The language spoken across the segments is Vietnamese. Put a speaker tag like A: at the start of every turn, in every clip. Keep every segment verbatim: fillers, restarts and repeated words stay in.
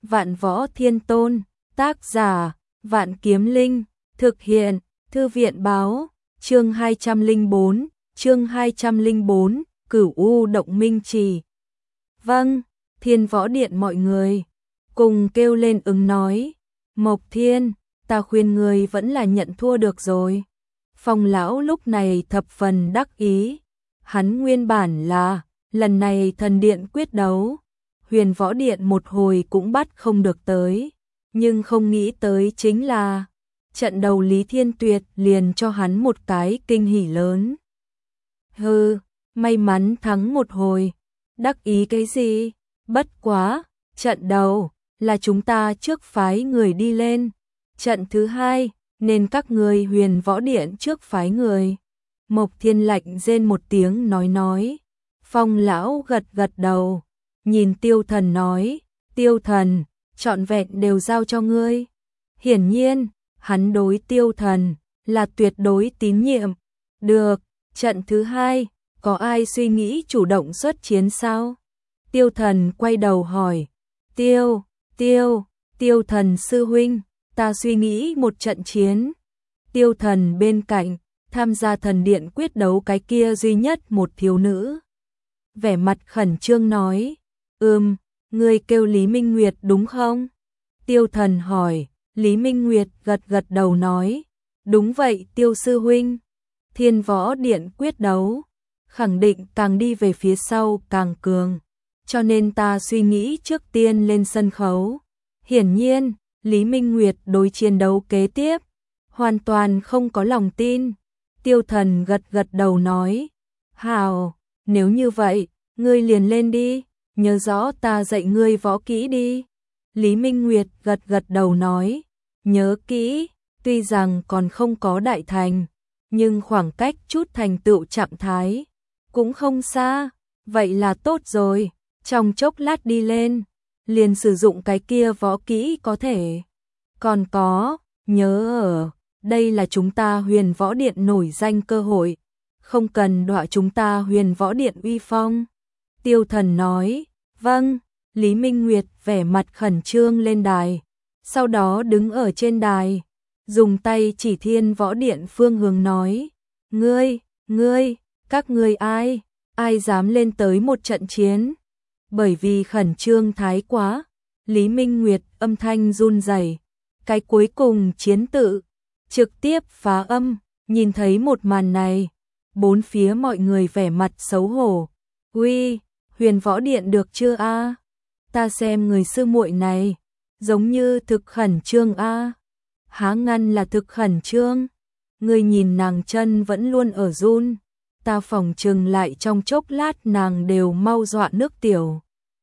A: Vạn Võ Thiên Tôn, tác giả, Vạn Kiếm Linh, thực hiện, Thư viện báo, chương hai trăm lẻ bốn, chương hai trăm lẻ bốn, Cửu U Động Minh Trì. Vâng, Thiên Võ Điện mọi người, cùng kêu lên ứng nói, Mộc Thiên, ta khuyên người vẫn là nhận thua được rồi. Phong lão lúc này thập phần đắc ý, hắn nguyên bản là, lần này thần điện quyết đấu, Huyền Võ Điện một hồi cũng bắt không được tới, nhưng không nghĩ tới chính là, trận đầu Lý Thiên Tuyệt liền cho hắn một cái kinh hỉ lớn. Hừ, may mắn thắng một hồi, đắc ý cái gì, bất quá, trận đầu, là chúng ta trước phái người đi lên, trận thứ hai, nên các người Huyền Võ Điện trước phái người. Mộc Thiên lạnh rên một tiếng nói nói, Phong lão gật gật đầu, nhìn Tiêu Thần nói, Tiêu Thần, trọn vẹn đều giao cho ngươi. Hiển nhiên, hắn đối Tiêu Thần là tuyệt đối tín nhiệm. Được, trận thứ hai, có ai suy nghĩ chủ động xuất chiến sao? Tiêu Thần quay đầu hỏi, Tiêu, Tiêu, Tiêu Thần sư huynh, ta suy nghĩ một trận chiến. Tiêu Thần bên cạnh, tham gia thần điện quyết đấu cái kia duy nhất một thiếu nữ. Vẻ mặt khẩn trương nói, ừm, ngươi kêu Lý Minh Nguyệt đúng không? Tiêu Thần hỏi, Lý Minh Nguyệt gật gật đầu nói, đúng vậy Tiêu sư huynh. Thiên Võ Điện quyết đấu, khẳng định càng đi về phía sau càng cường, cho nên ta suy nghĩ trước tiên lên sân khấu. Hiển nhiên, Lý Minh Nguyệt đối chiến đấu kế tiếp, hoàn toàn không có lòng tin. Tiêu Thần gật gật đầu nói, hào, nếu như vậy, ngươi liền lên đi, nhớ rõ ta dạy ngươi võ kỹ đi. Lý Minh Nguyệt gật gật đầu nói, nhớ kỹ, tuy rằng còn không có đại thành, nhưng khoảng cách chút thành tựu trạng thái, cũng không xa, vậy là tốt rồi, trong chốc lát đi lên, liền sử dụng cái kia võ kỹ có thể. Còn có, nhớ ở, đây là chúng ta Huyền Võ Điện nổi danh cơ hội, không cần đọa chúng ta Huyền Võ Điện uy phong. Tiêu Thần nói, vâng. Lý Minh Nguyệt vẻ mặt khẩn trương lên đài, sau đó đứng ở trên đài, dùng tay chỉ Thiên Võ Điện phương hướng nói, ngươi, ngươi, các ngươi ai, ai dám lên tới một trận chiến. Bởi vì khẩn trương thái quá, Lý Minh Nguyệt âm thanh run rẩy, cái cuối cùng chiến tự, trực tiếp phá âm. Nhìn thấy một màn này, bốn phía mọi người vẻ mặt xấu hổ, uy, Huyền Võ Điện được chưa a? Ta xem người sư muội này, giống như thực khẩn trương a. Há ngăn là thực khẩn trương, người nhìn nàng chân vẫn luôn ở run, ta phỏng chừng lại trong chốc lát nàng đều mau dọa nước tiểu.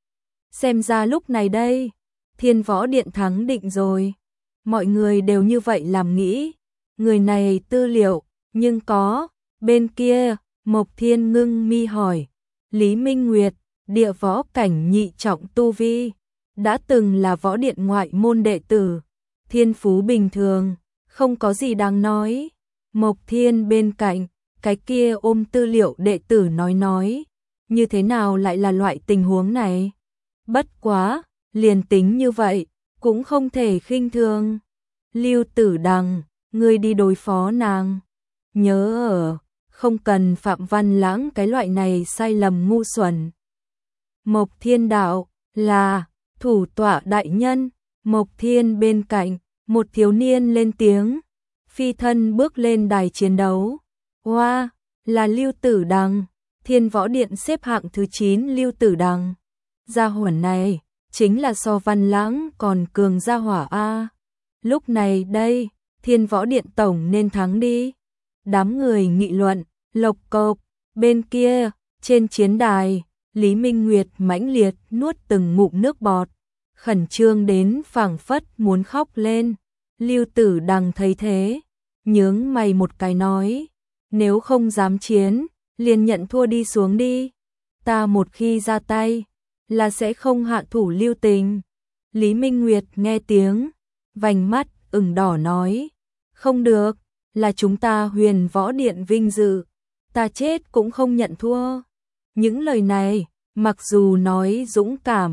A: Xem ra lúc này đây, Thiên Võ Điện thắng định rồi, mọi người đều như vậy làm nghĩ, người này tư liệu, nhưng có, bên kia, Mộc Thiên ngưng mi hỏi, Lý Minh Nguyệt, địa võ cảnh nhị trọng tu vi, đã từng là võ điện ngoại môn đệ tử, thiên phú bình thường, không có gì đáng nói. Mộc Thiên bên cạnh, cái kia ôm tư liệu đệ tử nói nói, như thế nào lại là loại tình huống này? Bất quá, liền tính như vậy, cũng không thể khinh thường. Lưu Tử Đằng, ngươi đi đối phó nàng, nhớ ở, không cần Phạm Văn Lãng cái loại này sai lầm ngu xuẩn. Mộc Thiên đạo, là, thủ tọa đại nhân. Mộc Thiên bên cạnh, một thiếu niên lên tiếng, phi thân bước lên đài chiến đấu. Hoa, wow, là Lưu Tử Đằng, Thiên Võ Điện xếp hạng thứ chín Lưu Tử Đằng. Gia hỏa này, chính là so Văn Lãng còn cường gia hỏa a. Lúc này đây, Thiên Võ Điện tổng nên thắng đi. Đám người nghị luận, lộc cộc, bên kia, trên chiến đài, Lý Minh Nguyệt mãnh liệt nuốt từng ngụm nước bọt, khẩn trương đến phảng phất muốn khóc lên. Lưu Tử Đằng thấy thế, nhướng mày một cái nói, nếu không dám chiến, liền nhận thua đi xuống đi. Ta một khi ra tay, là sẽ không hạ thủ lưu tình. Lý Minh Nguyệt nghe tiếng, vành mắt ửng đỏ nói, không được, là chúng ta Huyền Võ Điện vinh dự, ta chết cũng không nhận thua. Những lời này, mặc dù nói dũng cảm,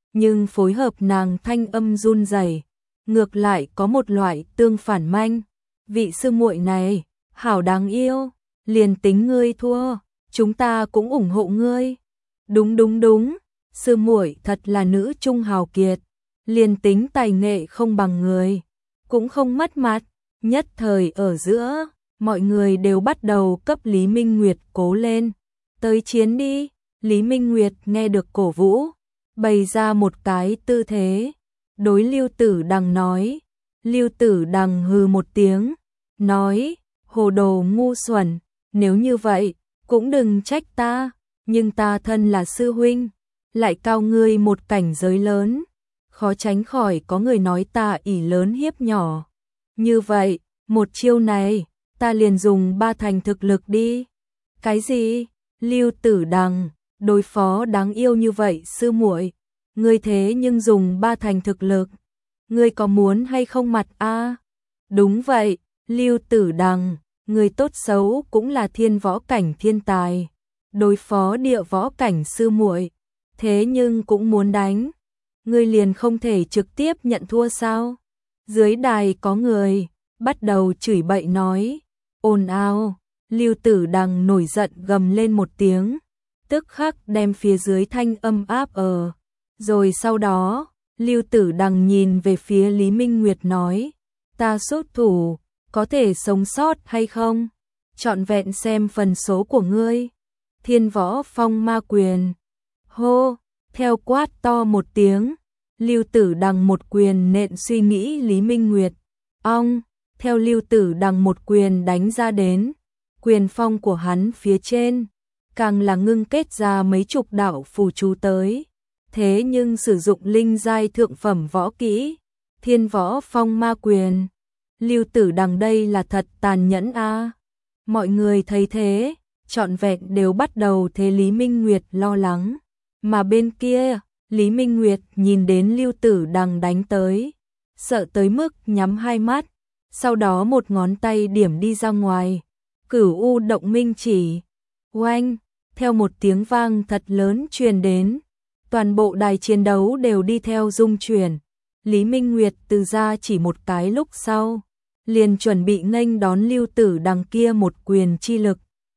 A: nhưng phối hợp nàng thanh âm run rẩy, ngược lại có một loại tương phản manh. Vị sư muội này, hảo đáng yêu, liền tính ngươi thua, chúng ta cũng ủng hộ ngươi. Đúng đúng đúng, sư muội thật là nữ trung hào kiệt, liền tính tài nghệ không bằng người, cũng không mất mặt. Nhất thời ở giữa, mọi người đều bắt đầu cấp Lý Minh Nguyệt cố lên. Tới chiến đi, Lý Minh Nguyệt nghe được cổ vũ, bày ra một cái tư thế, đối Lưu Tử Đằng nói. Lưu Tử Đằng hừ một tiếng, nói, hồ đồ ngu xuẩn, nếu như vậy, cũng đừng trách ta, nhưng ta thân là sư huynh, lại cao ngươi một cảnh giới lớn, khó tránh khỏi có người nói ta ỷ lớn hiếp nhỏ. Như vậy, một chiêu này, ta liền dùng ba thành thực lực đi. Cái gì? Lưu Tử Đằng, đối phó đáng yêu như vậy sư muội, ngươi thế nhưng dùng ba thành thực lực, ngươi có muốn hay không mặt a? Đúng vậy, Lưu Tử Đằng, người tốt xấu cũng là thiên võ cảnh thiên tài, đối phó địa võ cảnh sư muội, thế nhưng cũng muốn đánh, ngươi liền không thể trực tiếp nhận thua sao? Dưới đài có người bắt đầu chửi bậy nói, ồn ào. Lưu Tử Đằng nổi giận gầm lên một tiếng, tức khắc đem phía dưới thanh âm áp ở. Rồi sau đó, Lưu Tử Đằng nhìn về phía Lý Minh Nguyệt nói, ta xuất thủ, có thể sống sót hay không? Trọn vẹn xem phần số của ngươi. Thiên Võ Phong Ma Quyền. Hô, theo quát to một tiếng, Lưu Tử Đằng một quyền nện suy nghĩ Lý Minh Nguyệt. Ong, theo Lưu Tử Đằng một quyền đánh ra đến, quyền phong của hắn phía trên, càng là ngưng kết ra mấy chục đạo phù chú tới. Thế nhưng sử dụng linh giai thượng phẩm võ kỹ, Thiên Võ Phong Ma Quyền. Lưu Tử Đằng đây là thật tàn nhẫn a. Mọi người thấy thế, trọn vẹn đều bắt đầu thế Lý Minh Nguyệt lo lắng. Mà bên kia, Lý Minh Nguyệt nhìn đến Lưu Tử Đằng đánh tới, sợ tới mức nhắm hai mắt, sau đó một ngón tay điểm đi ra ngoài. Cửu U Động Minh Chỉ. Oanh, theo một tiếng vang thật lớn truyền đến, toàn bộ đài chiến đấu đều đi theo rung chuyển. Lý Minh Nguyệt từ ra chỉ một cái lúc sau, liền chuẩn bị nghênh đón Lưu Tử Đằng kia một quyền chi lực.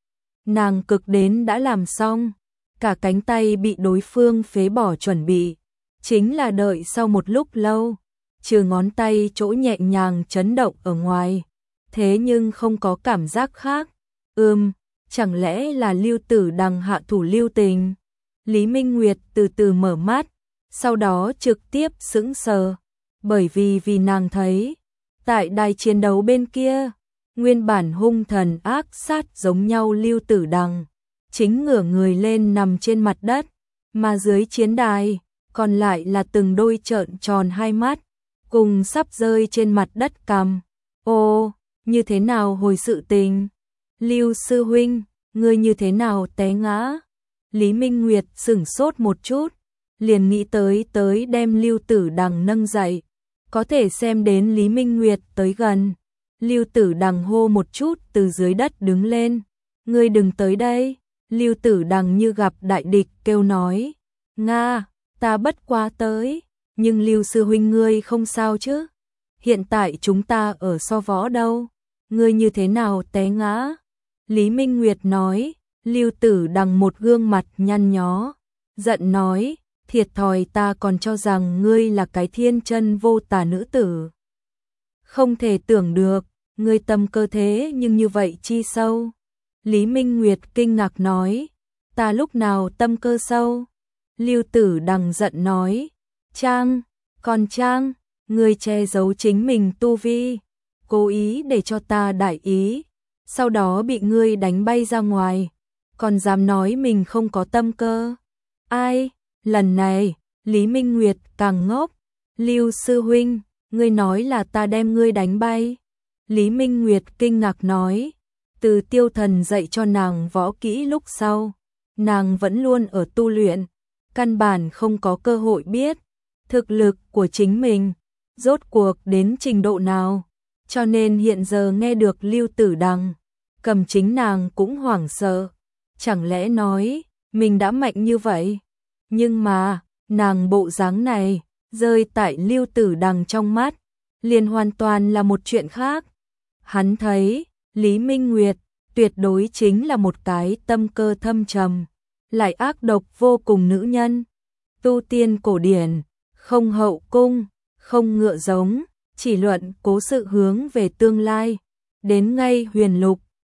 A: Nàng cực đến đã làm xong, cả cánh tay bị đối phương phế bỏ chuẩn bị, chính là đợi sau một lúc lâu, trừ ngón tay chỗ nhẹ nhàng chấn động ở ngoài, thế nhưng không có cảm giác khác. Ừm, chẳng lẽ là Lưu Tử Đằng hạ thủ lưu tình? Lý Minh Nguyệt từ từ mở mắt, sau đó trực tiếp sững sờ, bởi vì vì nàng thấy, tại đài chiến đấu bên kia, nguyên bản hung thần ác sát giống nhau Lưu Tử Đằng, chính ngửa người lên nằm trên mặt đất, mà dưới chiến đài, còn lại là từng đôi trợn tròn hai mắt, cùng sắp rơi trên mặt đất cằm. Ô, như thế nào hồi sự tình? Lưu sư huynh, ngươi như thế nào té ngã? Lý Minh Nguyệt sửng sốt một chút, liền nghĩ tới tới đem Lưu Tử Đằng nâng dậy, có thể xem đến Lý Minh Nguyệt tới gần. Lưu Tử Đằng hô một chút từ dưới đất đứng lên, ngươi đừng tới đây. Lưu Tử Đằng như gặp đại địch kêu nói, Nga, ta bất quá tới, nhưng Lưu sư huynh ngươi không sao chứ? Hiện tại chúng ta ở so võ đâu, ngươi như thế nào té ngã? Lý Minh Nguyệt nói. Lưu Tử Đằng một gương mặt nhăn nhó, giận nói, thiệt thòi, ta còn cho rằng ngươi là cái thiên chân vô tà nữ tử. Không thể tưởng được, ngươi tâm cơ thế nhưng như vậy chi sâu. Lý Minh Nguyệt kinh ngạc nói, ta lúc nào tâm cơ sâu? Lưu Tử Đằng giận nói, Trang, còn Trang, ngươi che giấu chính mình tu vi, cố ý để cho ta đại ý, sau đó bị ngươi đánh bay ra ngoài, còn dám nói mình không có tâm cơ. Ai? Lần này, Lý Minh Nguyệt càng ngốc. Lưu sư huynh, ngươi nói là ta đem ngươi đánh bay. Lý Minh Nguyệt kinh ngạc nói, từ Tiêu Thần dạy cho nàng võ kỹ lúc sau, nàng vẫn luôn ở tu luyện, căn bản không có cơ hội biết thực lực của chính mình rốt cuộc đến trình độ nào, cho nên hiện giờ nghe được Lưu Tử Đằng, cầm chính nàng cũng hoảng sợ. Chẳng lẽ nói, mình đã mạnh như vậy? Nhưng mà, nàng bộ dáng này, rơi tại Lưu Tử Đằng trong mắt, liền hoàn toàn là một chuyện khác. Hắn thấy, Lý Minh Nguyệt tuyệt đối chính là một cái tâm cơ thâm trầm, lại ác độc vô cùng nữ nhân. Tu tiên cổ điển, không hậu cung, không ngựa giống, chỉ luận cố sự hướng về tương lai. Đến ngay huyền lục,